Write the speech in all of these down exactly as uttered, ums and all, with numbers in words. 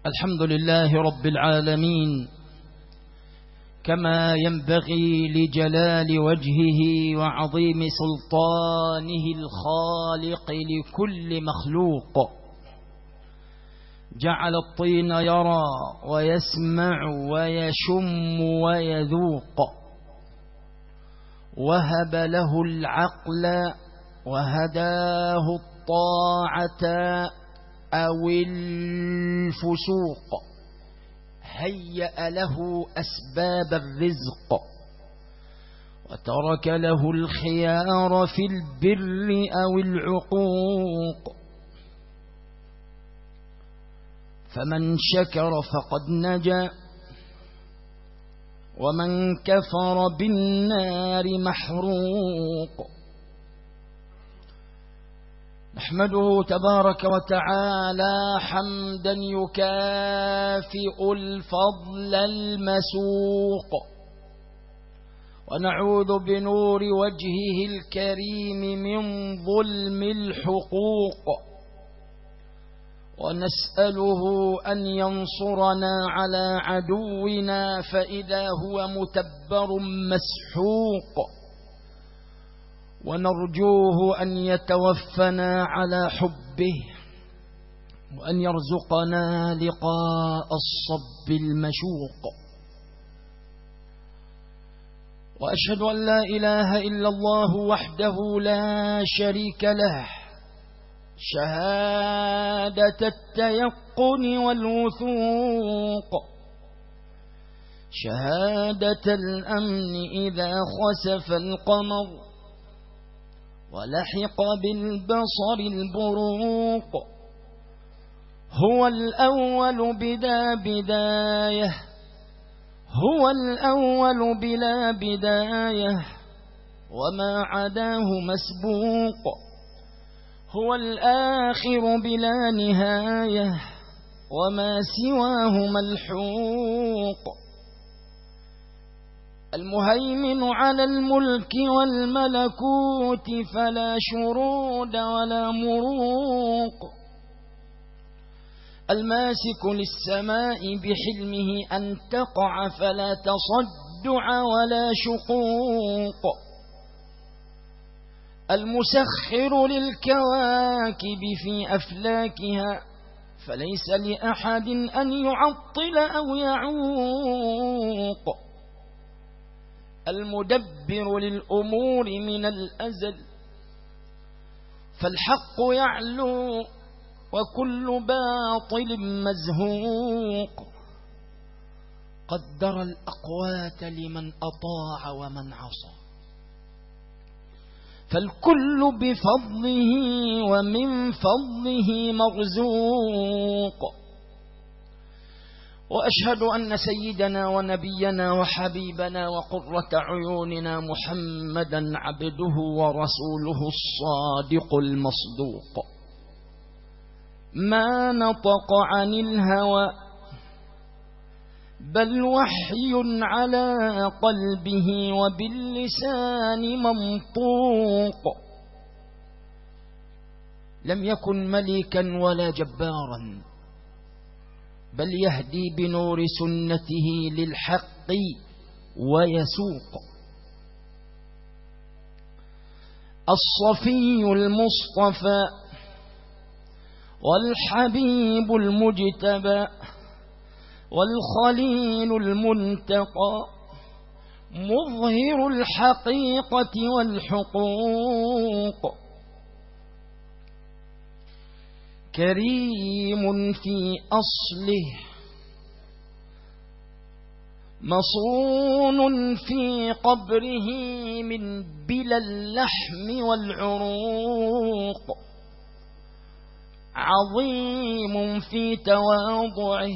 الحمد لله رب العالمين، كما ينبغي لجلال وجهه وعظيم سلطانه الخالق لكل مخلوق. جعل الطين يرى ويسمع ويشم ويذوق، وهب له العقل وهداه الطاعة أو الفسوق، هيأ له أسباب الرزق، وترك له الخيار في البر أو العقوق. فمن شكر فقد نجا، ومن كفر بالنار محروق. نحمده تبارك وتعالى حمدا يكافئ الفضل المسوق، ونعوذ بنور وجهه الكريم من ظلم الحقوق، ونسأله أن ينصرنا على عدونا فإذا هو متبر مسحوق، ونرجوه أن يتوفنا على حبه، وأن يرزقنا لقاء الصب المشوق. وأشهد أن لا إله إلا الله وحده لا شريك له، شهادة التيقن والوثوق، شهادة الأمن إذا خسف القمر ولحق بالبصر البروق. هو الأول بلا بداية، هو الأول بلا بداية، وما عداه مسبوق. هو الآخر بلا نهاية، وما سواه ملحوق. المهيمن على الملك والملكوت فلا شرود ولا مروق. الماسك للسماء بحلمه أن تقع فلا تصدع ولا شقوق. المسخر للكواكب في أفلاكها فليس لأحد أن يعطل أو يعوق. المدبر للأمور من الأزل فالحق يعلو وكل باطل مزهوق. قدر الأقوات لمن أطاع ومن عصى، فالكل بفضله ومن فضله مرزوق. وأشهد أن سيدنا ونبينا وحبيبنا وقرة عيوننا محمدا عبده ورسوله الصادق المصدوق، ما نطق عن الهوى بل وحي على قلبه وباللسان منطوق. لم يكن ملكا ولا جبارا، بل يهدي بنور سنته للحق ويسوق. الصفي المصطفى والحبيب المجتبى والخليل المنتقى، مظهر الحقيقة والحقوق. كريم في أصله مصون في قبره من بلا اللحم والعروق. عظيم في تواضعه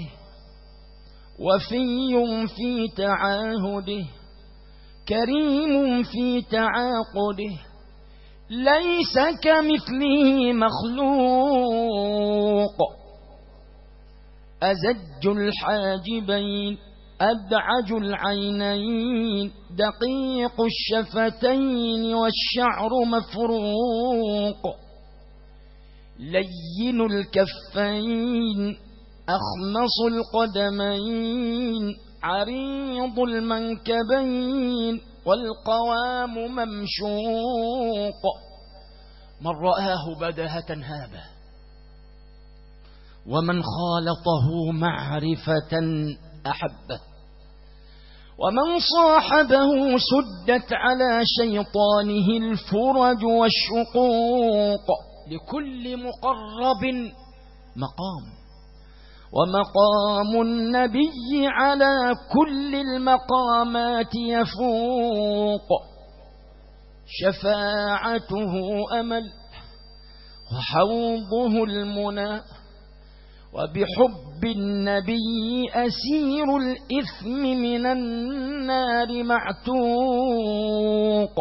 وفي في تعاهده، كريم في تعاقده، ليس كمثله مخلوق. أزج الحاجبين أدعج العينين، دقيق الشفتين والشعر مفروق، لين الكفين أخمص القدمين عريض المنكبين والقوام ممشوق، من رآه بداهة هابه، ومن خالطه معرفة أحبه، ومن صاحبه سدت على شيطانه الفرج والشقوق. لكل مقرب مقام، ومقام النبي على كل المقامات يفوق. شفاعته أمل وحوضه المنى، وبحب النبي أسير الإثم من النار معتوق.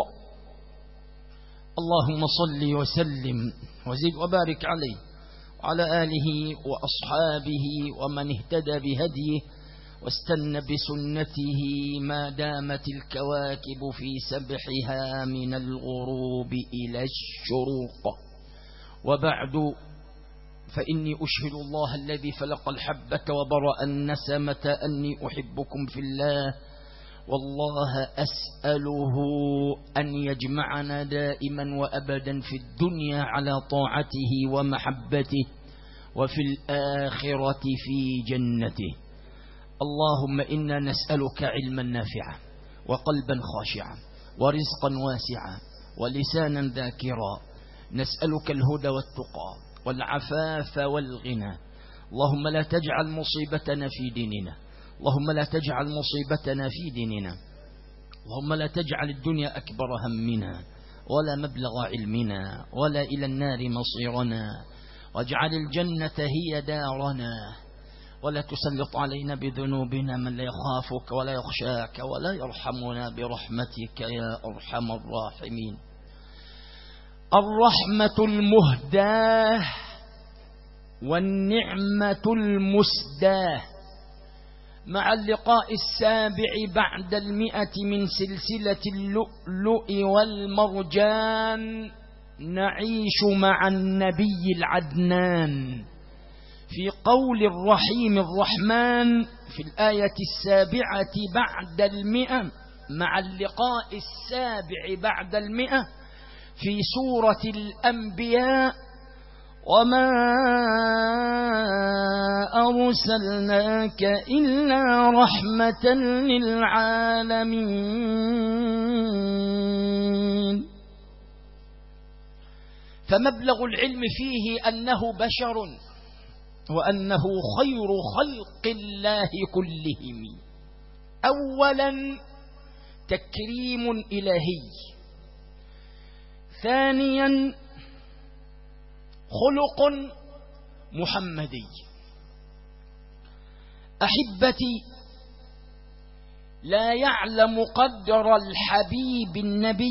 اللهم صل وسلم وزد وبارك عليه وعلى آله وأصحابه ومن اهتدى بهديه واستنى بسنته ما دامت الكواكب في سبحها من الغروب إلى الشروق. وبعد، فإني أشهد الله الذي فلق الحبة وبرأ النسمة أني أحبكم في الله، والله أسأله أن يجمعنا دائما وأبدا في الدنيا على طاعته ومحبته، وفي الآخرة في جنته. اللهم إنا نسألك علما نافعا وقلبا خاشعا ورزقا واسعا ولسانا ذاكرا. نسألك الهدى والتقى والعفاف والغنى. اللهم لا تجعل مصيبتنا في ديننا، اللهم لا تجعل مصيبتنا في ديننا، اللهم لا تجعل الدنيا أكبر همنا ولا مبلغ علمنا ولا إلى النار مصيرنا، واجعل الجنة هي دارنا، ولا تسلط علينا بذنوبنا من لا يخافك ولا يخشاك ولا يرحمنا برحمتك يا أرحم الراحمين. الرحمة المهداة والنعمة المسداة، مع اللقاء السابع بعد المئة من سلسلة اللؤلؤ والمرجان، نعيش مع النبي العدنان في قول الرحيم الرحمن في الآية السابعة بعد المئة، مع اللقاء السابع بعد المئة في سورة الأنبياء: وما أرسلناك إلا رحمة للعالمين. فمبلغ العلم فيه أنه بشر، وأنه خير خلق الله كلهم. أولا تكريم إلهي، ثانيا خلق محمدي. أحبتي، لا يعلم قدر الحبيب النبي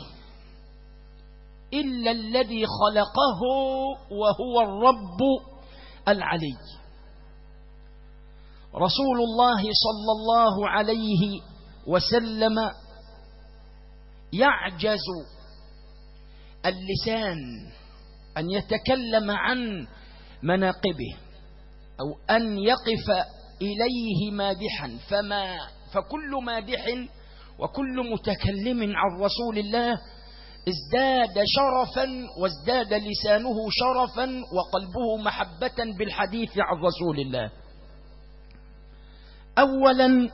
إلا الذي خلقه وهو الرب العلي. رسول الله صلى الله عليه وسلم يعجز اللسان أن يتكلم عن مناقبه أو أن يقف إليه مادحا، فما فكل مادح وكل متكلم عن رسول الله ازداد شرفا، وازداد لسانه شرفا وقلبه محبة بالحديث عن رسول الله. أولا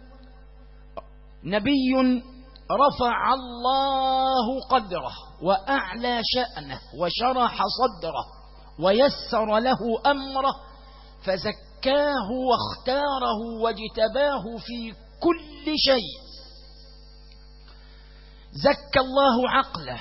نبي رفع الله قدره وأعلى شأنه وشرح صدره ويسر له أمره، فزكاه واختاره واجتباه في كل شيء. زكى الله عقله: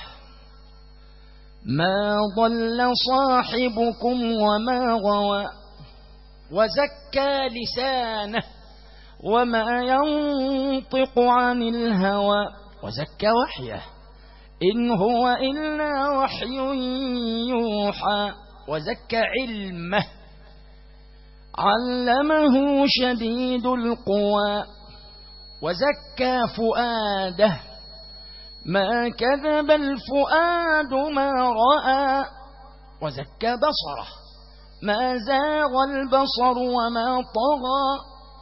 ما ضل صاحبكم وما غوى. وزكى لسانه: وما ينطق عن الهوى. وزكى وحيه: إن هو إلا وحي يوحى. وزكى علمه: علمه شديد القوى. وزكى فؤاده: ما كذب الفؤاد ما رأى. وزكى بصره: ما زاغ البصر وما طغى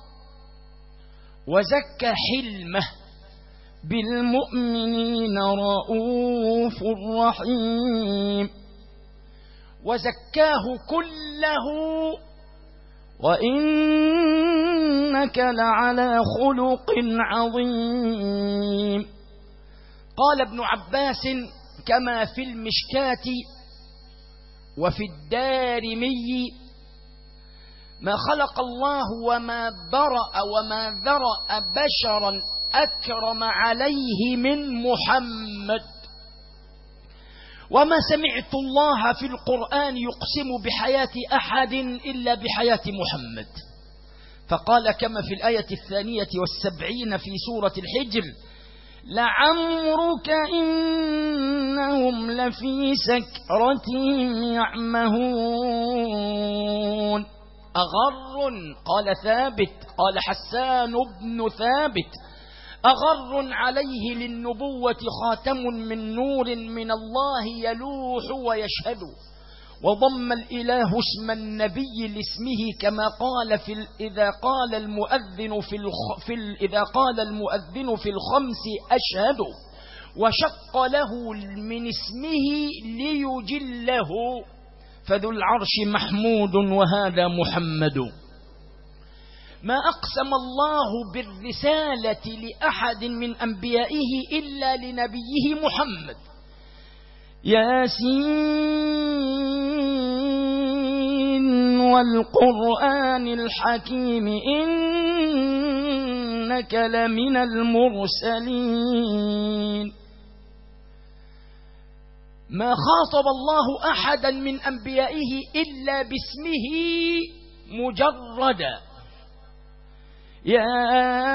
وزكى حلمه بالمؤمنين رؤوف رحيم وزكاه كله وإنك لعلى خلق عظيم. قال ابن عباس كما في المشكاة وفي الدارمي: ما خلق الله وما برأ وما ذرأ بشرا أكرم عليه من محمد، وما سمعت الله في القرآن يقسم بحياة أحد إلا بحياة محمد. فقال كما في الآية الثانية والسبعين في سورة الحجر: لعمرك إنهم لفي سكرتهم يعمهون. أغر قال ثابت قال حسان بن ثابت: أغر عليه للنبوة خاتم من نور من الله يلوح ويشهد. وضم الإله اسم النبي لاسمه كما قال في إذا قال المؤذن في, الخ في إذا قال المؤذن في الخمس أشهد، وشق له من اسمه ليجله، فذو العرش محمود وهذا محمد. ما أقسم الله بالرسالة لأحد من أنبيائه إلا لنبيه محمد. ياسين والقرآن الحكيم إنك لمن المرسلين. ما خاطب الله أحدا من أنبيائه إلا باسمه مجردا: يا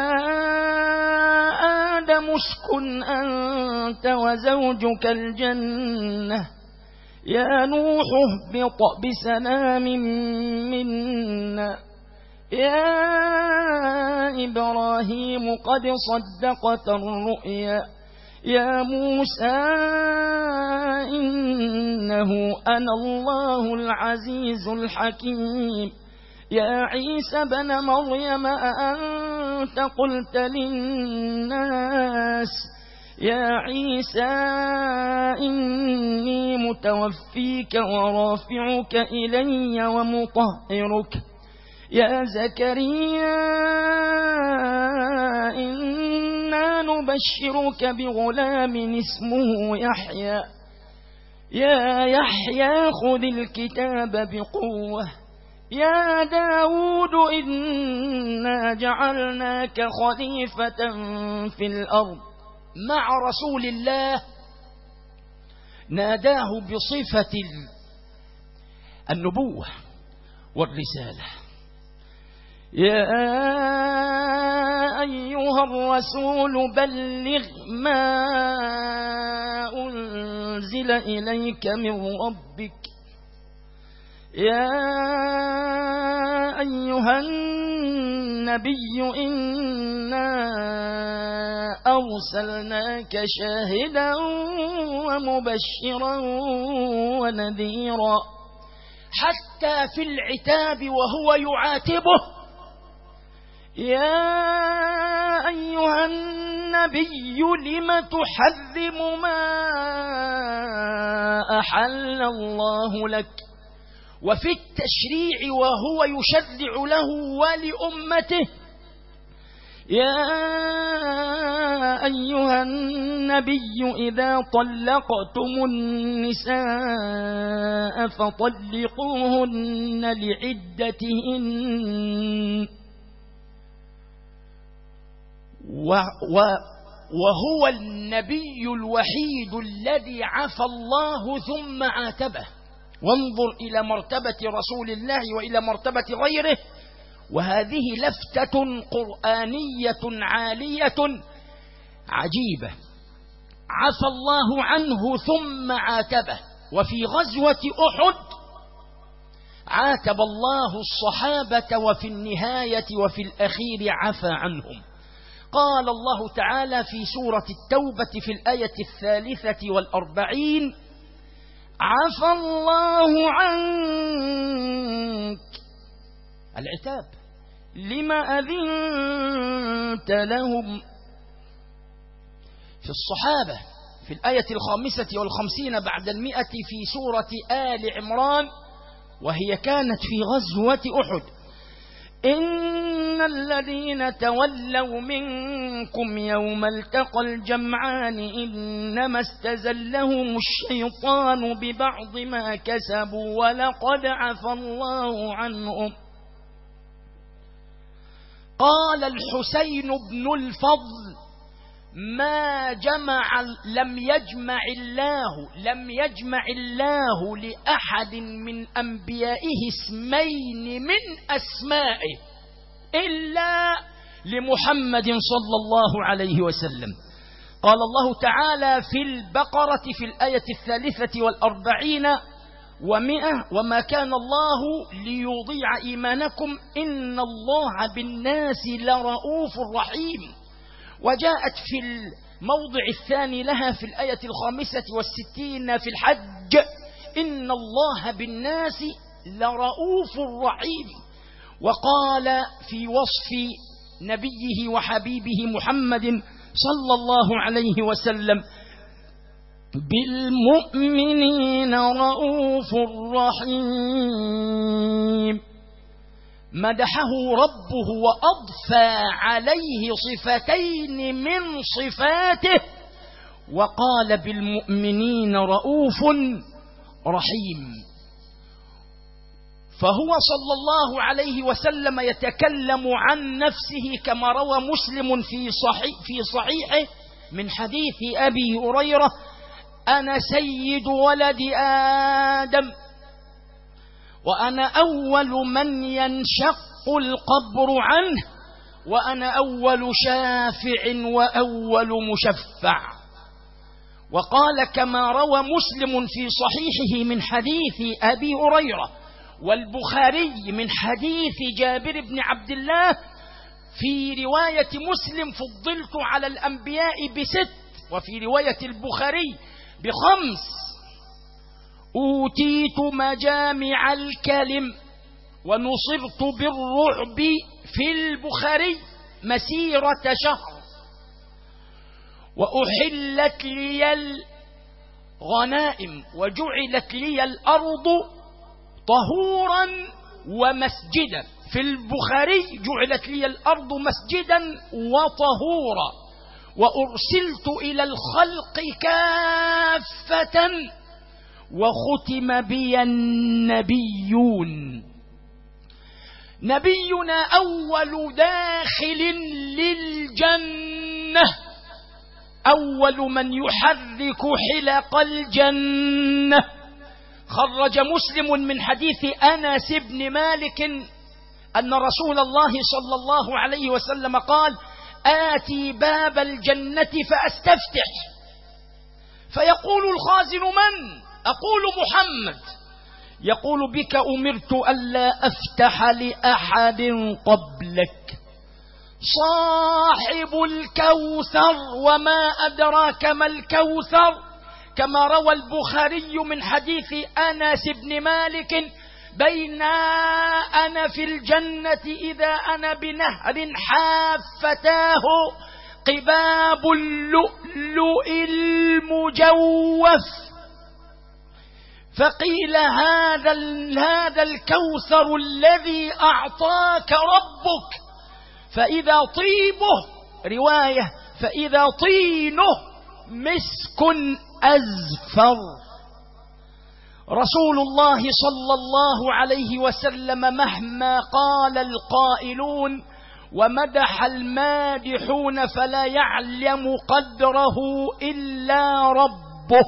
آدم اسكن أنت وزوجك الجنة، يا نوح اهبط بسلام منا، يا إبراهيم قد صدقت الرؤيا، يا موسى إنه أنا الله العزيز الحكيم، يا عيسى بن مريم أأنت قلت للناس، يا عيسى إني متوفيك ورافعك إلي ومطهرك، يا زكريا إنا نبشرك بغلام اسمه يحيى، يا يحيى خذ الكتاب بقوة، يا داود إنا جعلناك خليفة في الأرض. مع رسول الله ناداه بصفة النبوة والرسالة: يا أيها الرسول بلغ ما أنزل إليك من ربك، يا أيها النبي إنا أرسلناك شاهدا ومبشرا ونذيرا. حتى في العتاب وهو يعاتبه: يا أيها النبي لم تحرم ما أحل الله لك. وفي التشريع وهو يشرع له ولأمته: يا أيها النبي إذا طلقتم النساء فطلقوهن لعدتهن، وهو النبي الوحيد الذي عفى الله ثم عاتبه. وانظر إلى مرتبة رسول الله وإلى مرتبة غيره، وهذه لفتة قرآنية عالية عجيبة. عفى الله عنه ثم عاتبه. وفي غزوة أحد عاتب الله الصحابة، وفي النهاية وفي الأخير عفى عنهم. قال الله تعالى في سورة التوبة في الآية الثالثة والأربعين: عفى الله عنك العتاب. لما أذنت لهم. في الصحابة في الآية الخامسة والخمسين بعد المئة في سورة آل عمران، وهي كانت في غزوة أحد: إن الذين تولوا منكم يوم التقى الجمعان إنما استزلهم الشيطان ببعض ما كسبوا ولقد عفى الله عنهم. قال الحسين بن الفضل: ما جمع لم يجمع الله لم يجمع الله لأحد من أنبيائه اسمين من أسمائه إلا لمحمد صلى الله عليه وسلم. قال الله تعالى في البقرة في الآية الثالثة والأربعين ومئة: وما كان الله ليضيع إيمانكم إن الله بالناس لرؤوف رحيم. وجاءت في الموضع الثاني لها في الآية الخامسة والستين في الحج: إن الله بالناس لرؤوف رحيم. وقال في وصف نبيه وحبيبه محمد صلى الله عليه وسلم: بالمؤمنين رؤوف رحيم. مدحه ربه وأضفى عليه صفتين من صفاته، وقال بالمؤمنين رؤوف رحيم. فهو صلى الله عليه وسلم يتكلم عن نفسه كما روى مسلم في صحيح في صحيحه من حديث أبي هريرة: أنا سيد ولد آدم وأنا أول من ينشق القبر عنه وأنا أول شافع وأول مشفع. وقال كما روى مسلم في صحيحه من حديث أبي هريرة والبخاري من حديث جابر بن عبد الله: في رواية مسلم فضلت على الأنبياء بست، وفي رواية البخاري بخمس: أوتيت مجامع الكلم ونصرت بالرعب في البخاري مسيرة شهر، وأحلت لي الغنائم وجعلت لي الأرض طهورا ومسجدا. في البخاري جعلت لي الأرض مسجدا وطهورا، وأرسلت إلى الخلق كافة وختم بي النبيون. نبينا أول داخل للجنة، أول من يحرك حلق الجنة. خرج مسلم من حديث أنس بن مالك أن رسول الله صلى الله عليه وسلم قال: آتي باب الجنة فأستفتح، فيقول الخازن: من؟ أقول: محمد. يقول: بك أمرت ألا أفتح لأحد قبلك. صاحب الكوثر، وما أدراك ما الكوثر، كما روى البخاري من حديث أنس بن مالك: بين أنا في الجنة إذا أنا بنهر حافتاه قباب اللؤلؤ المجوف، فقيل: هذا هذا الكوثر الذي أعطاك ربك. فإذا طيبه، رواية: فإذا طينه مسك أزفر. رسول الله صلى الله عليه وسلم مهما قال القائلون ومدح المادحون فلا يعلم قدره إلا ربه.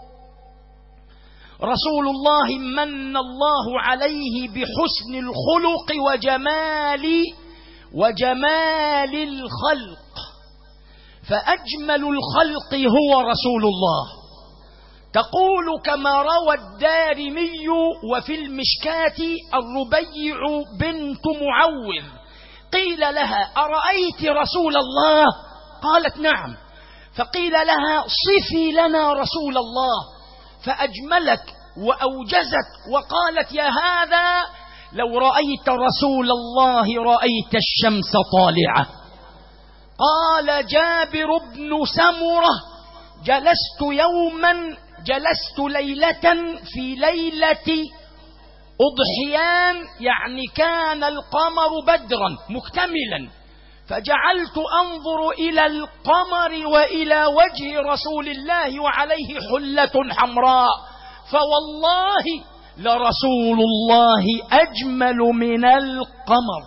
رسول الله من الله عليه بحسن الخلق وجمال وجمال الخلق، فأجمل الخلق هو رسول الله. تقول كما روى الدارمي وفي المشكاة: الربيع بنت معوذ قيل لها: أرأيت رسول الله؟ قالت: نعم. فقيل لها: صفي لنا رسول الله. فأجملت وأوجزت وقالت: يا هذا لو رأيت رسول الله رأيت الشمس طالعة. قال جابر بن سمرة: جلست يوما جلست ليلة في ليلة أضحيان، يعني كان القمر بدرا مكتملا، فجعلت أنظر إلى القمر وإلى وجه رسول الله وعليه حلة حمراء، فوالله لرسول الله أجمل من القمر.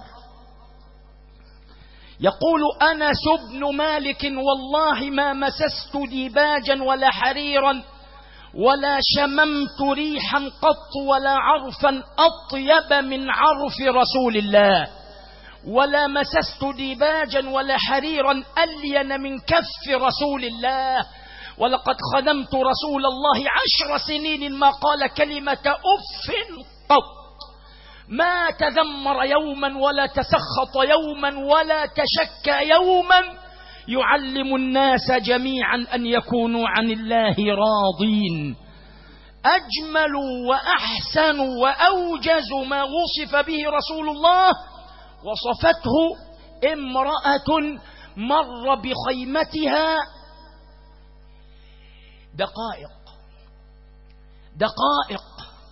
يقول أنس بن مالك: والله ما مسست ديباجا ولا حريرا ولا شممت ريحا قط ولا عرفا أطيب من عرف رسول الله، ولا مسست ديباجا ولا حريرا ألين من كف رسول الله، ولقد خدمت رسول الله عشر سنين ما قال كلمة أف قط، ما تذمر يوما ولا تسخط يوما ولا تشكى يوما، يعلم الناس جميعا أن يكونوا عن الله راضين. أجمل وأحسن وأوجز ما وصف به رسول الله وصفته امرأة مر بخيمتها دقائق دقائق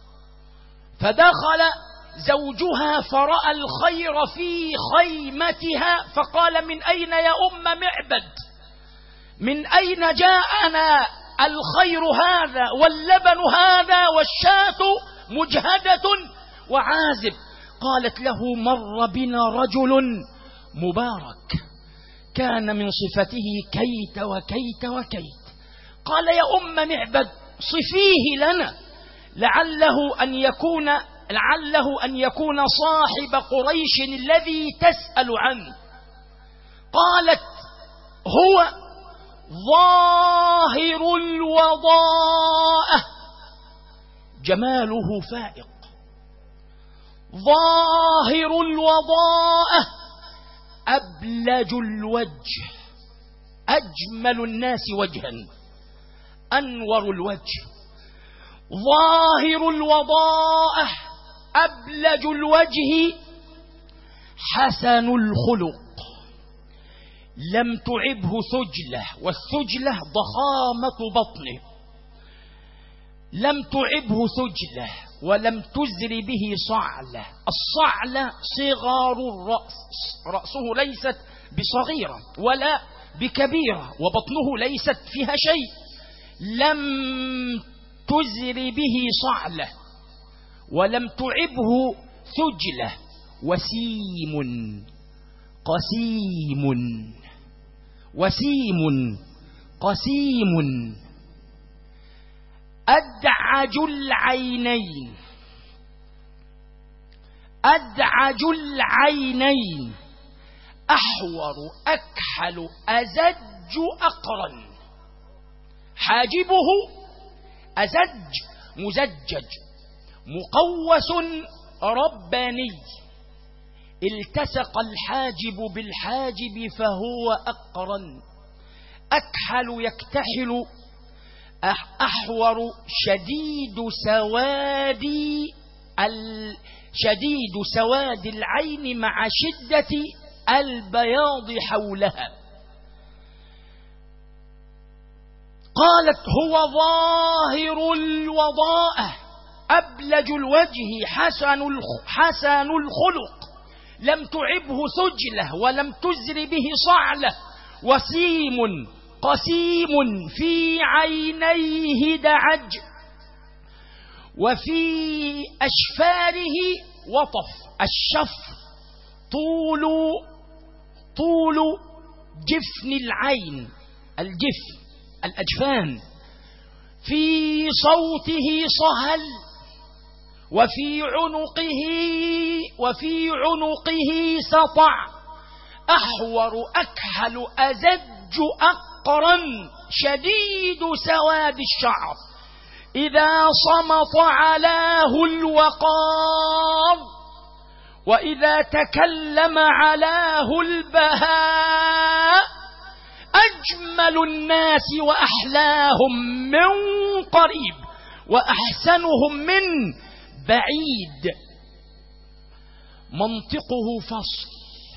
فدخل زوجها فرأى الخير في خيمتها فقال: من أين يا أم معبد؟ من أين جاءنا الخير هذا واللبن هذا والشاة مجهدة وعازب؟ قالت له: مر بنا رجل مبارك كان من صفته كيت وكيت وكيت. قال: يا أم معبد صفيه لنا، لعله أن يكون لعله أن يكون صاحب قريش الذي تسأل عنه. قالت: هو ظاهر الوضاءة، جماله فائق، ظاهر الوضاءة، أبلج الوجه، أجمل الناس وجها، أنور الوجه، ظاهر الوضاءة، أبلج الوجه، حسن الخلق، لم تعبه ثجلة، والثجلة ضخامة بطنه، لم تعبه ثجلة ولم تزر به صعلة. الصعلة صغار الرأس، رأسه ليست بصغيرة ولا بكبيرة، وبطنه ليست فيها شيء، لم تزر به صعلة ولم تعبه ثجلة، وسيم قسيم، وسيم قسيم، أدعج العينين، أدعج العينين، أحور أكحل أزج أقرن، حاجبه أزج مزجج مقوس رباني، التصق الحاجب بالحاجب فهو أقرن، أكحل يكتحل، أحور شديد سواد شديد سواد العين مع شدة البياض حولها. قالت: هو ظاهر الوضاءة، أبلج الوجه، حسن حسن الخلق، لم تعبه ثجلة ولم تزر به صعلة، وسيم قسيم، في عينيه دعج، وفي أشفاره وطف. الشفر طول طول جفن العين، الجفن الأجفان. في صوته صهل، وفي عنقه وفي عنقه سطع، أحور أكحل أزج أقرن، شديد سواد الشعر، إذا صمت علاه الوقار، وإذا تكلم علاه البهاء، أجمل الناس وأحلاهم من قريب وأحسنهم من بعيد. منطقه فصل،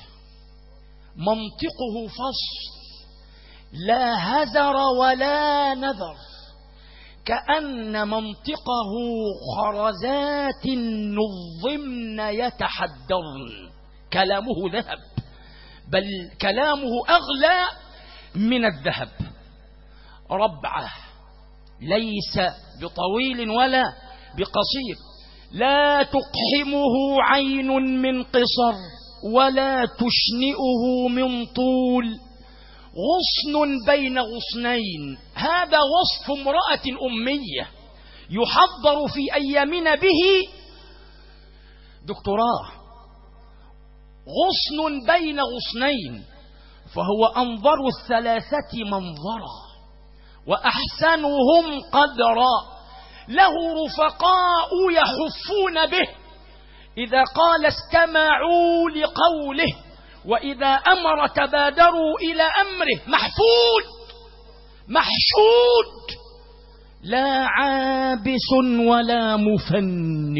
منطقه فصل لا هزر ولا نذر، كأن منطقه خرزات نظمن يتحدرن. كلامه ذهب، بل كلامه أغلى من الذهب. ربعه ليس بطويل ولا بقصير، لا تقحمه عين من قصر ولا تشنئه من طول، غصن بين غصنين. هذا وصف امرأة أمية يحضر في أيامنا به دكتوراه. غصن بين غصنين، فهو أنظر الثلاثة منظرا وأحسنهم قدرا، له رفقاء يحفون به، إذا قال استمعوا لقوله، وإذا أمر تبادروا إلى أمره. محفود محشود، لا عابس ولا مفند.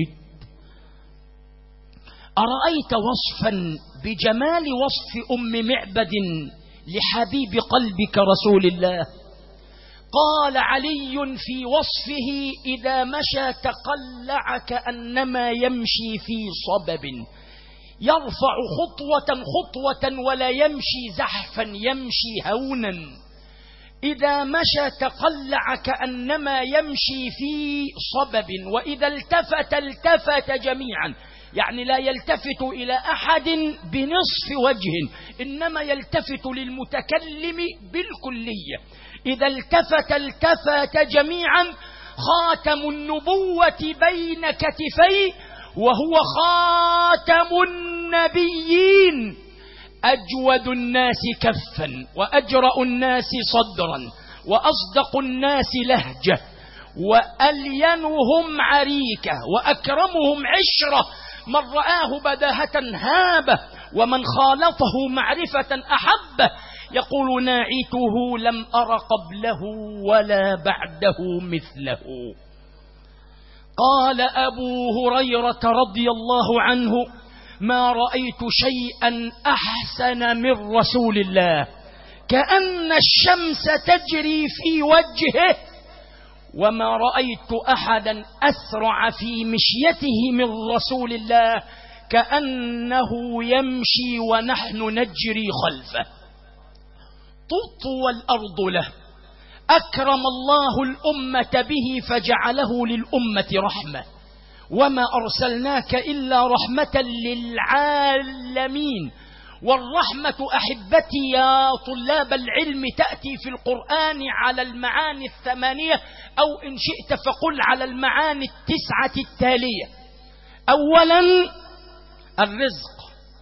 أرأيت وصفا بجمال وصف أم معبد لحبيب قلبك رسول الله؟ قال علي في وصفه: إذا مشى تقلع كأنما يمشي في صبب، يرفع خطوة خطوة ولا يمشي زحفا، يمشي هونا. إذا مشى تقلع كأنما يمشي في صبب، وإذا التفت التفت جميعا، يعني لا يلتفت إلى أحد بنصف وجه، إنما يلتفت للمتكلم بالكلية. إذا التفت التفت جميعا. خاتم النبوة بين كتفيه، وهو خاتم النبيين، أجود الناس كفا وأجرأ الناس صدرا وأصدق الناس لهجة وألينهم عريكة وأكرمهم عشرة. من رآه بداهة هابه، ومن خالطه معرفة أحبه. يقول: ناعته لم أر قبله ولا بعده مثله. قال أبو هريرة رضي الله عنه: ما رأيت شيئا أحسن من رسول الله، كأن الشمس تجري في وجهه، وما رأيت أحدا أسرع في مشيته من رسول الله، كأنه يمشي ونحن نجري خلفه. تطوى الأرض له، أكرم الله الأمة به فجعله للأمة رحمة، وما أرسلناك إلا رحمة للعالمين. والرحمة أحبتي يا طلاب العلم تأتي في القرآن على المعاني الثمانية، أو إن شئت فقل على المعاني التسعة التالية. أولا الرزق.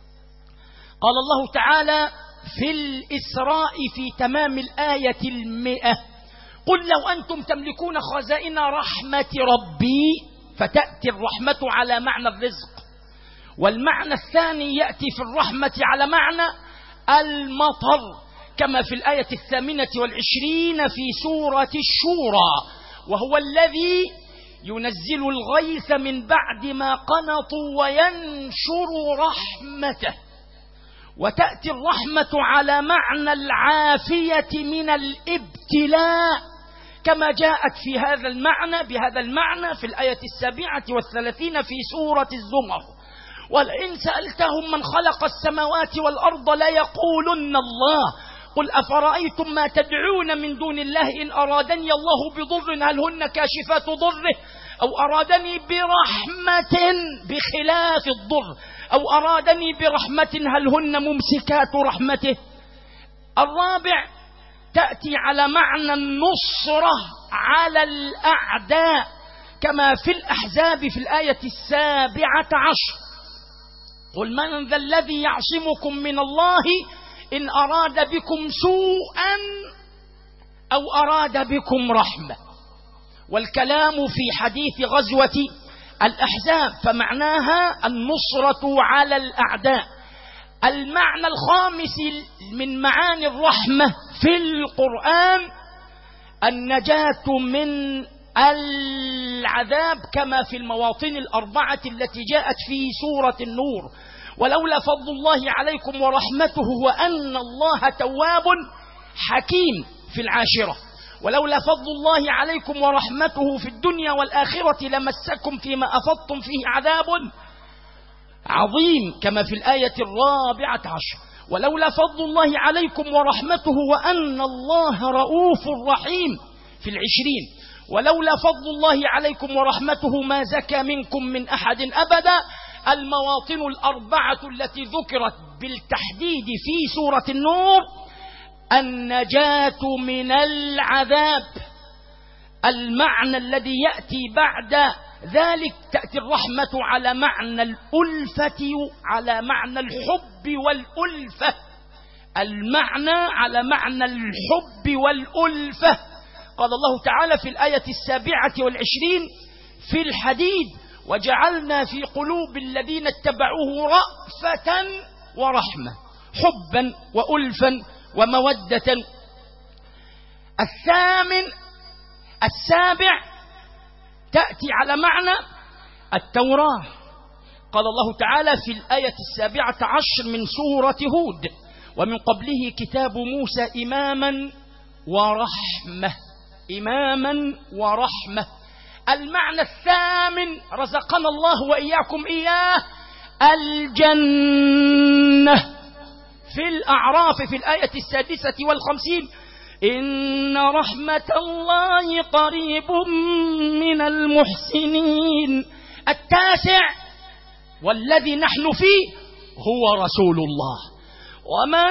قال الله تعالى في الإسراء في تمام الآية المئة: قل لو أنتم تملكون خزائن رحمة ربي. فتأتي الرحمة على معنى الرزق. والمعنى الثاني يأتي في الرحمة على معنى المطر، كما في الآية الثامنة والعشرين في سورة الشورى: وهو الذي ينزل الغيث من بعد ما قنطوا وينشر رحمته. وتأتي الرحمة على معنى العافية من الابتلاء، كما جاءت في هذا المعنى بهذا المعنى في الآية السابعة والثلاثين في سورة الزمر: ولئن سألتهم من خلق السماوات والأرض ليقولن الله قل أفرأيتم ما تدعون من دون الله إن أرادني الله بضر هل هن كاشفات ضره أو أرادني برحمة بخلاف الضر أو أرادني برحمة هل هن ممسكات رحمته. الرابع تأتي على معنى النصرة على الأعداء، كما في الأحزاب في الآية السابعة عشر: قل من ذا الذي يعصمكم من الله إن أراد بكم سوءا أو أراد بكم رحمة. والكلام في حديث غزوة الأحزاب، فمعناها النصرة على الأعداء. المعنى الخامس من معاني الرحمة في القرآن النجاة من العذاب، كما في المواطن الأربعة التي جاءت في سورة النور: ولولا فضل الله عليكم ورحمته وأن الله تواب حكيم في العاشرة. ولولا فضل الله عليكم ورحمته في الدنيا والآخرة لمسكم فيما أفضتم فيه عذاب عظيم كما في الآية الرابعة عشر. ولولا فضل الله عليكم ورحمته وأن الله رؤوف رحيم في العشرين. ولولا فضل الله عليكم ورحمته ما زكى منكم من أحد أبدا. المواطن الأربعة التي ذكرت بالتحديد في سورة النور: النجاة من العذاب. المعنى الذي يأتي بعد ذلك تأتي الرحمة على معنى الألفة، على معنى الحب والألفة. المعنى على معنى الحب والألفة. قال الله تعالى في الآية السابعة والعشرين في الحديد: وجعلنا في قلوب الذين اتبعوه رأفة ورحمة، حبا وألفا ومودة. الثامن السابع تأتي على معنى التوراة. قال الله تعالى في الآية السابعة عشر من سورة هود: ومن قبله كتاب موسى إماما ورحمة. إماما ورحمة. المعنى الثامن رزقنا الله وإياكم إياه: الجنة. في الأعراف في الآية السادسة والخمسين: إن رحمة الله قريب من المحسنين. التاسع والذي نحن فيه هو رسول الله: وما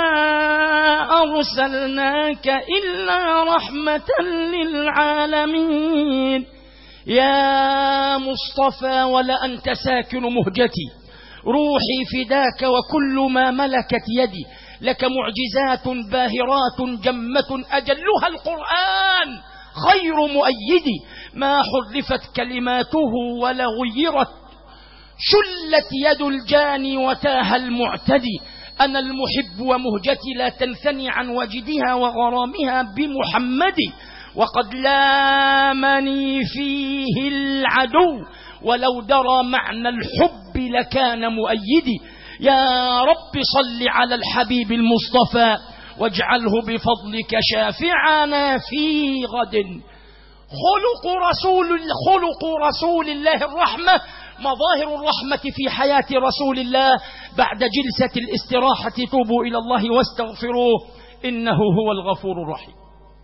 أرسلناك إلا رحمة للعالمين. يا مصطفى ولا أنت ساكن مهجتي، روحي فداك وكل ما ملكت يدي، لك معجزات باهرات جمة أجلها القرآن خير مؤيد، ما حرفت كلماته ولا غيرت، شلت يد الجاني وتاه المعتدي. أنا المحب ومهجتي لا تنثني عن وجدها وغرامها بمحمد، وقد لامني فيه العدو ولو درى معنى الحب لكان مؤيدي. يا رب صل على الحبيب المصطفى واجعله بفضلك شافعنا في غد. خلق رسول خلق رسول الله الرحمة. مظاهر الرحمة في حياة رسول الله بعد جلسة الاستراحة: توبوا إلى الله واستغفروه إنه هو الغفور الرحيم.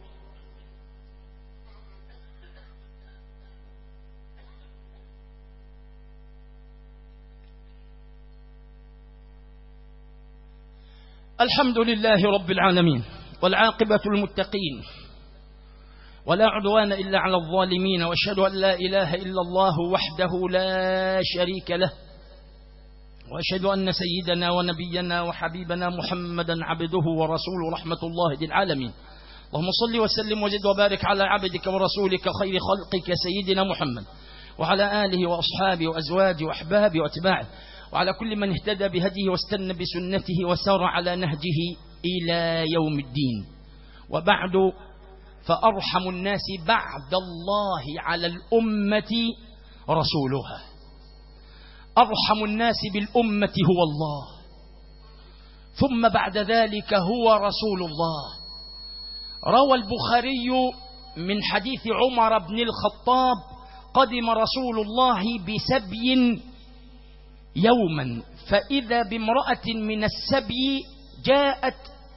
الحمد لله رب العالمين، والعاقبة المتقين، ولا عدوان إلا على الظالمين، وأشهد أن لا إله إلا الله وحده لا شريك له، وأشهد أن سيدنا ونبينا وحبيبنا محمدا عبده ورسوله رحمة الله للعالمين. اللهم صل وسلم وزد وبارك على عبدك ورسولك خير خلقك سيدنا محمد وعلى آله وأصحابه وأزواجه وأحبابه وأتباعه وعلى كل من اهتدى بهديه واستنى بسنته وسار على نهجه إلى يوم الدين. وبعد، فأرحم الناس بعد الله على الأمة رسولها. أرحم الناس بالأمة هو الله، ثم بعد ذلك هو رسول الله. روى البخاري من حديث عمر بن الخطاب: قدم رسول الله بسبي يوما، فإذا بامرأة من السبي جاءت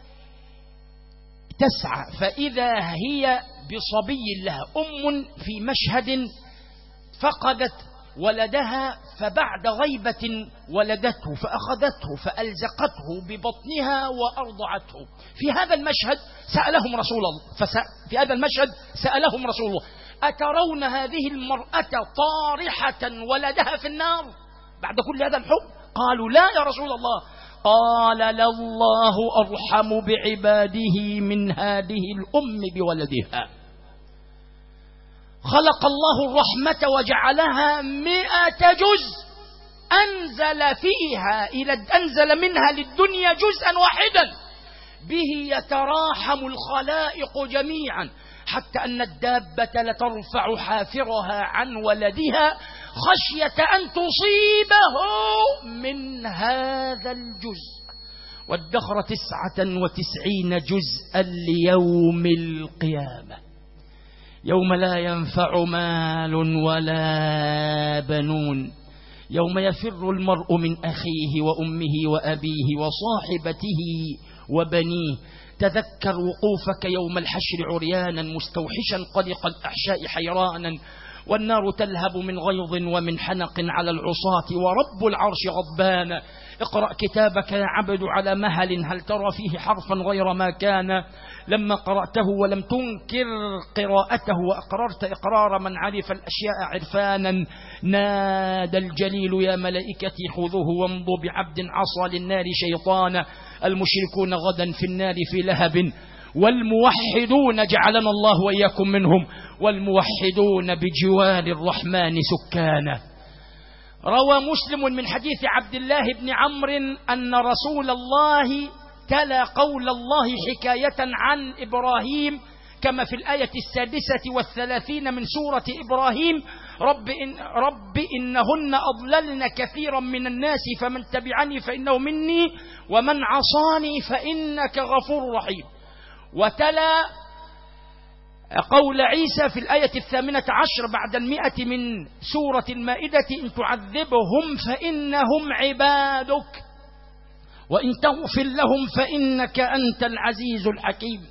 تسعى، فإذا هي بصبي لها، أم في مشهد فقدت ولدها، فبعد غيبة ولدته فأخذته فألزقته ببطنها وأرضعته. في هذا المشهد سألهم رسول الله في هذا المشهد سألهم رسول الله: أترون هذه المرأة طارحة ولدها في النار بعد كل هذا الحب؟ قالوا: لا يا رسول الله. قال: لله أرحم بعباده من هذه الأم بولدها. خلق الله الرحمة وجعلها مئة جزء، أنزل فيها إلى أنزل منها للدنيا جزءا واحدا به يتراحم الخلائق جميعا، حتى أن الدابة لترفع حافرها عن ولدها خشية أن تصيبه من هذا الجزء. وادخر تسعة وتسعين جزءا ليوم القيامة، يوم لا ينفع مال ولا بنون، يوم يفر المرء من أخيه وأمه وأبيه وصاحبته وبنيه. تذكر وقوفك يوم الحشر عريانا مستوحشا قلق الأحشاء حيرانا، والنار تلهب من غيظ ومن حنق على العصاة، ورب العرش غضبان. اقرأ كتابك يا عبد على مهل، هل ترى فيه حرفا غير ما كان؟ لما قرأته ولم تنكر قراءته وأقررت إقرار من عرف الأشياء عرفانا، نادى الجليل يا ملائكتي خذوه وامضوا بعبد عصى للنار شيطانا. المشركون غدا في النار في لهب، والموحدون جعلنا الله وإياكم منهم، والموحدون بجوار الرحمن سكانا. روى مسلم من حديث عبد الله بن عمرو أن رسول الله تلا قول الله حكاية عن إبراهيم كما في الآية السادسة والثلاثين من سورة إبراهيم: رب, إن رب إنهن أضللن كثيرا من الناس فمن تبعني فإنه مني ومن عصاني فإنك غفور رحيم. وتلا قول عيسى في الآية الثامنة عشر بعد المئة من سورة المائدة: إن تعذبهم فإنهم عبادك وإن تغفر لهم فإنك أنت العزيز الحكيم.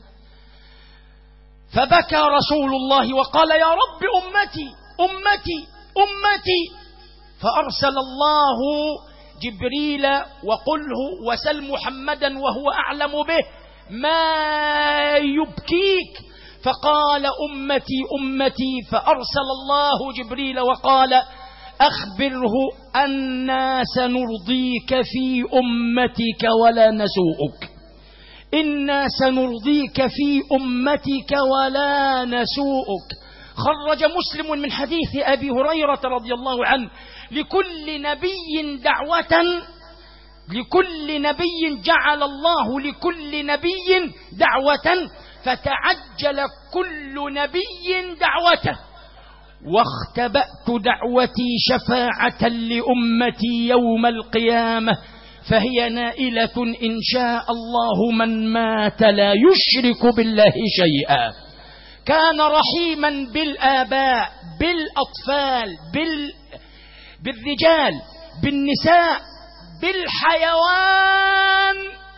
فبكى رسول الله وقال: يا رب أمتي أمتي أمتي. فأرسل الله جبريل وقله وسل محمدا وهو أعلم به ما يبكيك. فقال: أمتي أمتي. فأرسل الله جبريل وقال: أخبره أنا سنرضيك في أمتك ولا نسوءك، إنا سنرضيك في أمتك ولا نسوءك. خرج مسلم من حديث أبي هريرة رضي الله عنه: لكل نبي دعوة لكل نبي جعل الله لكل نبي دعوة فتعجل كل نبي دعوته، واختبأت دعوتي شفاعة لأمتي يوم القيامة، فهي نائلة إن شاء الله من مات لا يشرك بالله شيئا. كان رحيما بالآباء، بالأطفال، بال... بالرجال، بالنساء، بالحيوان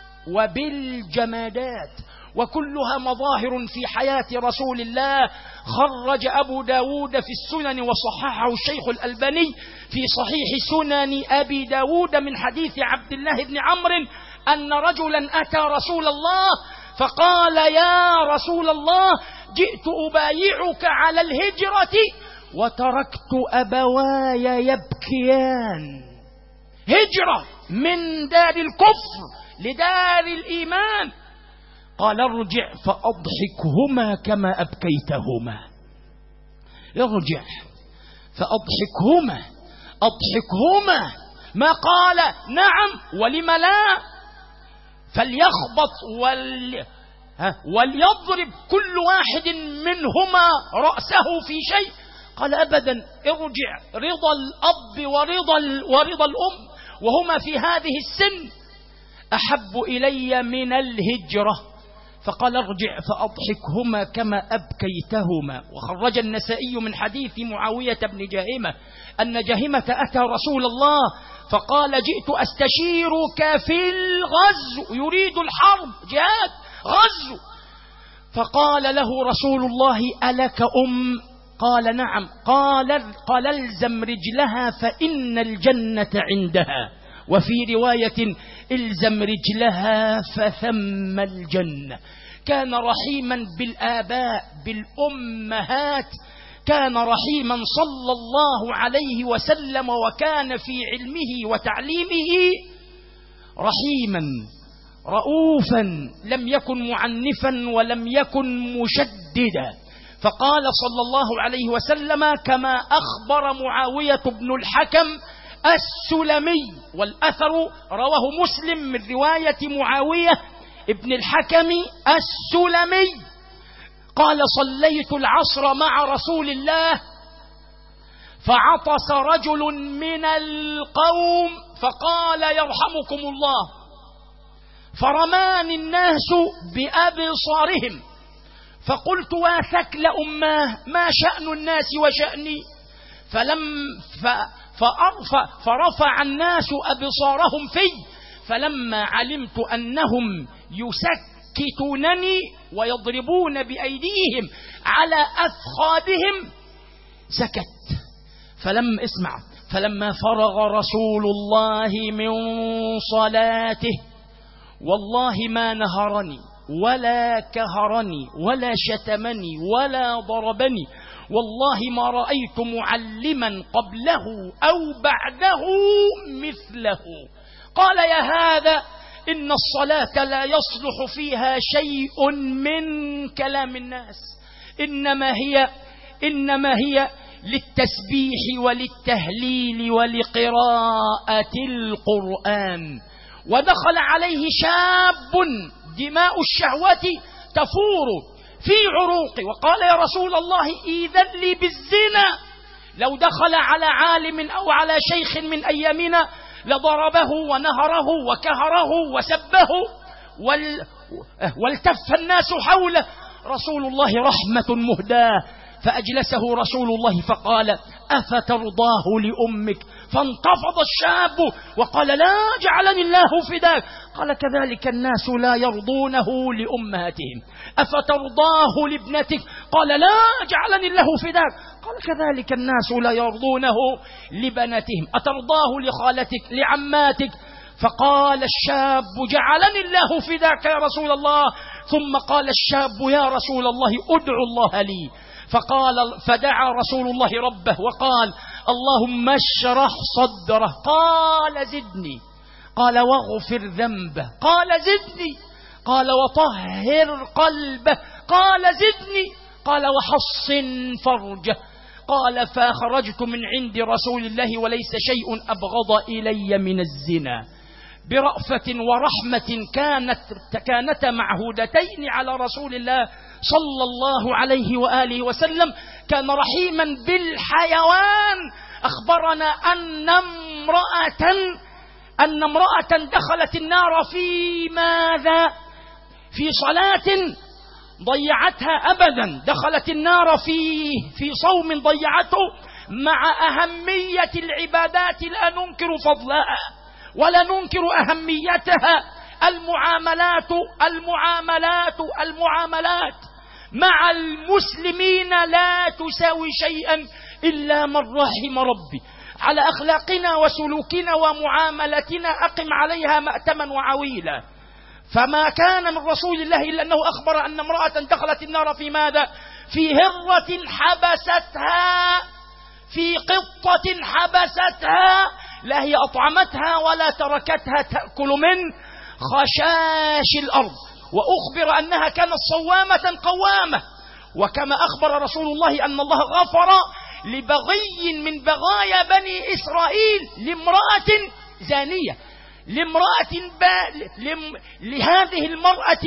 وبالجمادات، وكلها مظاهر في حياة رسول الله. خرج أبو داود في السنن وصححه الشيخ الألباني في صحيح سنن أبي داود من حديث عبد الله بن عمرو أن رجلا أتى رسول الله فقال: يا رسول الله، جئت أبايعك على الهجرة وتركت أبواي يبكيان. هجرة من دار الكفر لدار الإيمان. قال: ارجع فأضحكهما كما أبكيتهما. ارجع فأضحكهما أضحكهما. ما قال نعم ولم لا، فليخبط ول... وليضرب كل واحد منهما رأسه في شيء. قال: أبدا، ارجع، رضا الأب ورضا, ال... ورضا الأم وهما في هذه السن أحب إلي من الهجرة. فقال: ارجع فأضحكهما كما أبكيتهما. وخرج النسائي من حديث معاوية بن جاهمة أن جاهمة أتى رسول الله فقال: جئت أستشيرك في الغزو، يريد الحرب، جهاد، غزو. فقال له رسول الله: ألك أم؟ قال: نعم. قال: قال: الزم رجلها فإن الجنة عندها. وفي رواية: الزم رجلها فثم الجنة. كان رحيما بالآباء، بالأمهات، كان رحيما صلى الله عليه وسلم، وكان في علمه وتعليمه رحيما رؤوفا، لم يكن معنفا ولم يكن مشددا. فقال صلى الله عليه وسلم كما أخبر معاوية بن الحكم السلمي، والأثر رواه مسلم من رواية معاوية ابن الحكم السلمي قال: صليت العصر مع رسول الله فعطس رجل من القوم فقال يرحمكم الله، فرماني الناس بأبصارهم، فقلت وثكل أماه ما شأن الناس وشأني؟ فلم فأرفع فرفع الناس أبصارهم في، فلما علمت أنهم يسكتونني ويضربون بأيديهم على أفخاذهم سكت. فلم اسمع فلما فرغ رسول الله من صلاته والله ما نهرني ولا كهرني ولا شتمني ولا ضربني، والله ما رأيت معلما قبله أو بعده مثله. قال يا هذا إن الصلاة لا يصلح فيها شيء من كلام الناس، إنما هي إنما هي للتسبيح وللتهليل ولقراءة القرآن. ودخل عليه شاب دماء الشهوة تفور في عروقه وقال يا رسول الله إذن لي بالزنا. لو دخل على عالم أو على شيخ من أيامنا لضربه ونهره وكهره وسبه والتف الناس حوله. رسول الله رحمة مهداة، فأجلسه رسول الله فقال أفترضاه لأمك؟ فانتفض الشاب وقال لا جعلني الله فداك. قال كذلك الناس لا يرضونه لأمهاتهم. أفترضاه لابنتك؟ قال لا جعلني الله فداك. قال كذلك الناس لا يرضونه لبناتهم. أترضاه لخالتك لعماتك؟ فقال الشاب جعلني الله فداك يا رسول الله. ثم قال الشاب يا رسول الله ادعو الله لي. فقال فدعا رسول الله ربه وقال اللهم اشرح صدره. قال زدني. قال واغفر ذنبه. قال زدني. قال وطهر قلبه. قال زدني. قال وحصن فرجه. قال فخرجت من عند رسول الله وليس شيء أبغض إلي من الزنا. برأفة ورحمة كانت كانتا معهودتين على رسول الله صلى الله عليه وآله وسلم. كان رحيما بالحيوان. أخبرنا أن امرأة أن امرأة دخلت النار في ماذا؟ في صلاة ضيعتها أبدا. دخلت النار في في صوم ضيعته مع أهمية العبادات لا ننكر فضلها ولا ننكر أهميتها. المعاملات المعاملات المعاملات مع المسلمين لا تساوي شيئا إلا من رحم ربي. على أخلاقنا وسلوكنا ومعاملتنا أقم عليها مأتما وعويلا. فما كان من رسول الله إلا أنه أخبر أن امرأة دخلت النار في ماذا؟ في هرة حبستها، في قطة حبستها، لا هي أطعمتها ولا تركتها تأكل من خشاش الأرض. وأخبر أنها كانت صوامة قوامة. وكما أخبر رسول الله أن الله غفر لبغي من بغايا بني إسرائيل لامرأة زانية، لامرأة با... لم... لهذه المرأة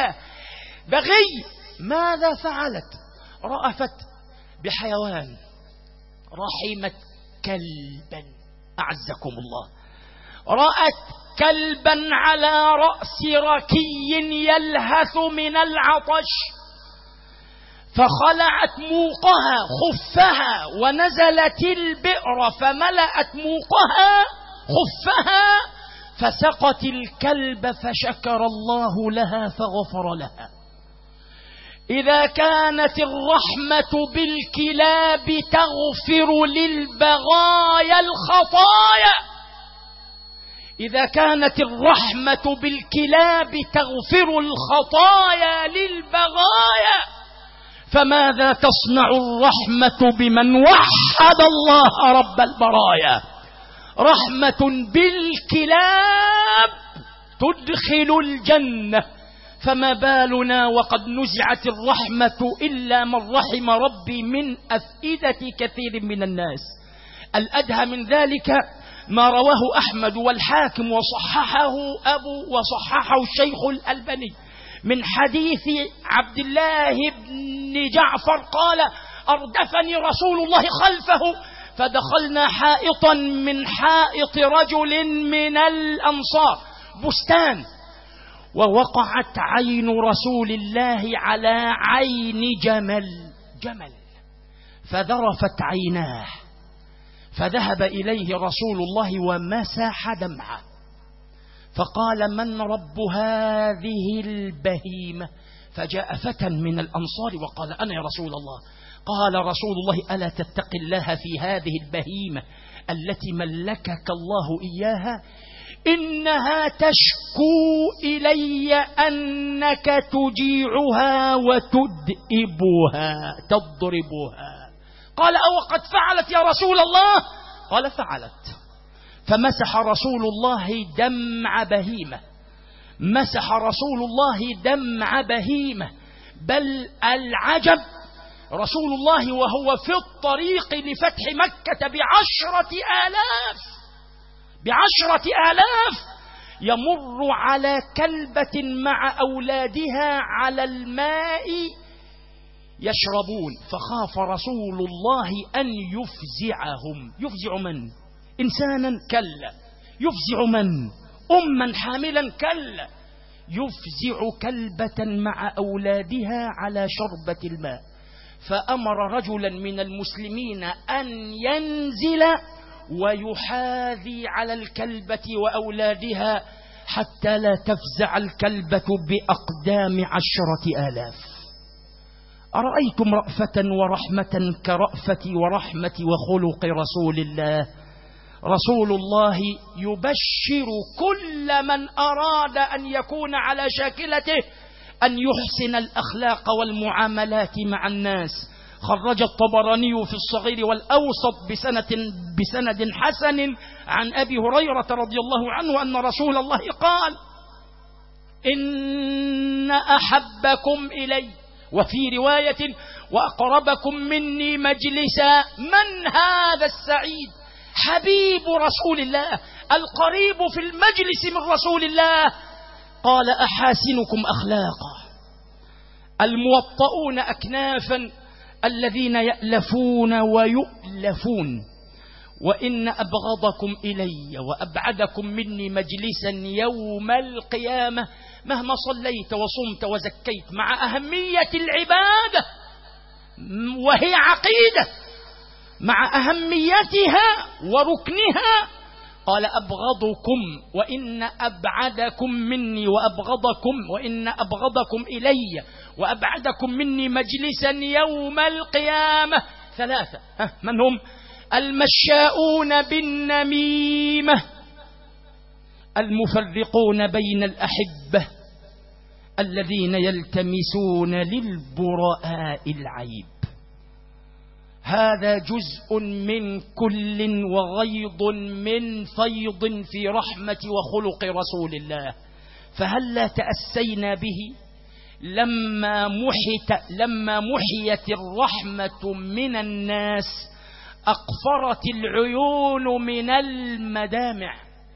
البغي ماذا فعلت؟ رأفت بحيوان، رحمت كلبا أعزكم الله، رأت كلبا على رأس ركي يلهث من العطش فخلعت موقها خفها ونزلت البئر فملأت موقها خفها فسقت الكلب فشكر الله لها فغفر لها. إذا كانت الرحمة بالكلاب تغفر للبغايا الخطايا، إذا كانت الرحمة بالكلاب تغفر الخطايا للبغايا، فماذا تصنع الرحمة بمن وحد الله رب البرايا؟ رحمة بالكلاب تدخل الجنة، فما بالنا وقد نزعت الرحمة إلا من رحم ربي من أفئدة كثير من الناس. الأدهى من ذلك ما رواه أحمد والحاكم وصححه أبو وصححه الشيخ الألباني من حديث عبد الله بن جعفر قال: أردفني رسول الله خلفه فدخلنا حائطا من حائط رجل من الأنصار، بستان، ووقعت عين رسول الله على عين جمل جمل فذرفت عيناه، فذهب إليه رسول الله ومسح دمعه، فقال: من رب هذه البهيمة؟ فجاء فتى من الأنصار وقال: أنا يا رسول الله. قال رسول الله: ألا تتق الله في هذه البهيمة التي ملكك الله إياها؟ إنها تشكو إلي أنك تجيعها وتدئبها تضربها. قال: أو قد فعلت يا رسول الله؟ قال: فعلت. فمسح رسول الله دمع بهيمة، مسح رسول الله دمع بهيمة. بل العجب، رسول الله وهو في الطريق لفتح مكة بعشرة آلاف بعشرة آلاف يمر على كلبة مع أولادها على الماء يشربون، فخاف رسول الله أن يفزعهم. يفزع من؟ إنسانا؟ كلا. يفزع من؟ أما حاملا؟ كلا. يفزع كلبة مع أولادها على شربة الماء. فأمر رجلا من المسلمين أن ينزل ويحاذي على الكلبة وأولادها حتى لا تفزع الكلبة بأقدام عشرة آلاف. أرأيتم رأفة ورحمة كرأفة ورحمة وخلق رسول الله؟ رسول الله يبشر كل من أراد أن يكون على شاكلته أن يحسن الأخلاق والمعاملات مع الناس. خرج الطبراني في الصغير والأوسط بسنة بسند حسن عن أبي هريرة رضي الله عنه أن رسول الله قال: إن أحبكم إلي، وفي رواية: وأقربكم مني مجلسا من هذا السعيد؟ حبيب رسول الله، القريب في المجلس من رسول الله. قال: أحاسنكم أخلاقا، الموطؤون أكنافا، الذين يألفون ويؤلفون. وإن أبغضكم إلي وأبعدكم مني مجلسا يوم القيامة مهما صليت وصمت وزكيت، مع أهمية العبادة وهي عقيدة، مع أهميتها وركنها. قال: أبغضكم وإن أبعدكم مني وأبغضكم وإن أبغضكم إلي وأبعدكم مني مجلسا يوم القيامة ثلاثة. من هم؟ المشاؤون بالنميمة، المفرقون بين الأحبة، الذين يلتمسون للبراء العيب. هذا جزء من كل وغيض من فيض في رحمة وخلق رسول الله. فهلا تأسينا به لما محت لما محيت الرحمة من الناس، أقفرت العيون من المدامع،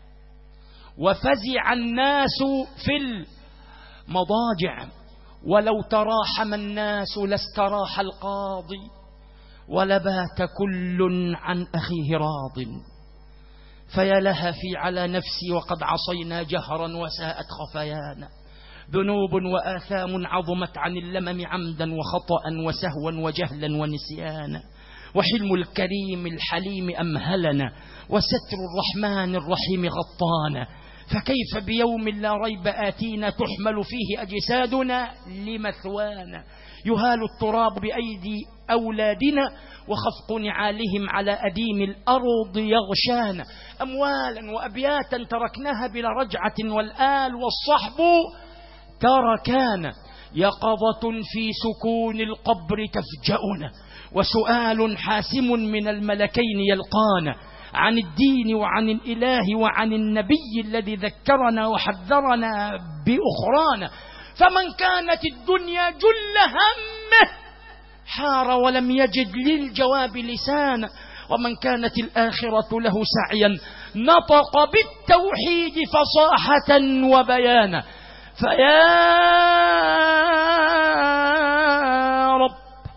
وفزع الناس في المضاجع. ولو تراحم الناس لاستراح القاضي، ولبات كل عن أخيه راض. فيا لها في على نفسي وقد عصينا جهرا وساءت خفيانا، ذنوب وآثام عظمت عن اللمم عمدا وخطأ وسهوا وجهلا ونسيانا. وحلم الكريم الحليم أمهلنا، وستر الرحمن الرحيم غطانا. فكيف بيوم لا ريب آتينا تحمل فيه أجسادنا لمثوانا، يهال التراب بأيدي أولادنا وخفق نعالهم على أديم الأرض يغشانا. أموالا وأبياتا تركناها بلا رجعة، والآل والصحب تركانا. يقظة في سكون القبر تفجأنا، وسؤال حاسم من الملكين يلقانا، عن الدين وعن الإله وعن النبي الذي ذكرنا وحذرنا بأخرانا. فمن كانت الدنيا جل همه حار ولم يجد للجواب لسانا، ومن كانت الآخرة له سعيا نطق بالتوحيد فصاحة وبيانا. فيا رب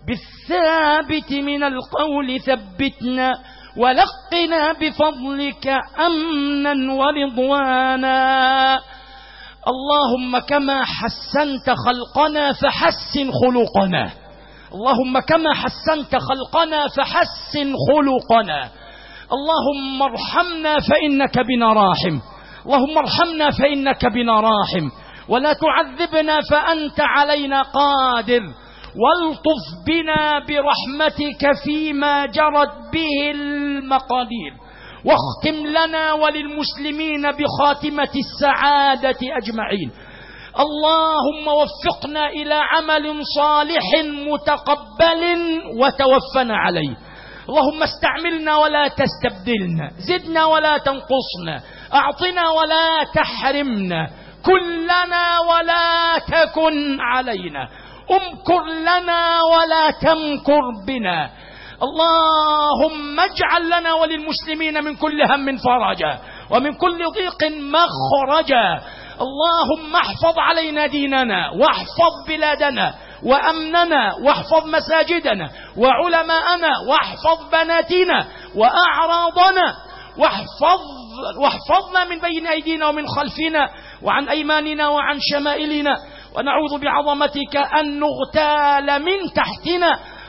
بالثابت من القول ثبتنا، ولقنا بفضلك أمنا ورضوانا. اللهم كما حسنت خلقنا فحسن خلقنا، اللهم كما حسنت خلقنا فحسن خلقنا. اللهم ارحمنا فإنك بنا راحم، اللهم ارحمنا فإنك بنا راحم، ولا تعذبنا فأنت علينا قادر، والطف بنا برحمتك فيما جرت به المقادير، واختم لنا وللمسلمين بخاتمة السعادة أجمعين. اللهم وفقنا إلى عمل صالح متقبل وتوفنا عليه. اللهم استعملنا ولا تستبدلنا، زدنا ولا تنقصنا، أعطنا ولا تحرمنا، كلنا ولا تكن علينا، امكر لنا ولا تمكر بنا. اللهم اجعل لنا وللمسلمين من كل هم فرجا، ومن كل ضيق مخرجا. اللهم احفظ علينا ديننا، واحفظ بلادنا وأمننا، واحفظ مساجدنا وعلماءنا، واحفظ بناتنا وأعراضنا، واحفظ واحفظنا من بين أيدينا ومن خلفنا وعن أيماننا وعن شمائلنا، ونعوذ بعظمتك أن نغتال من تحتنا.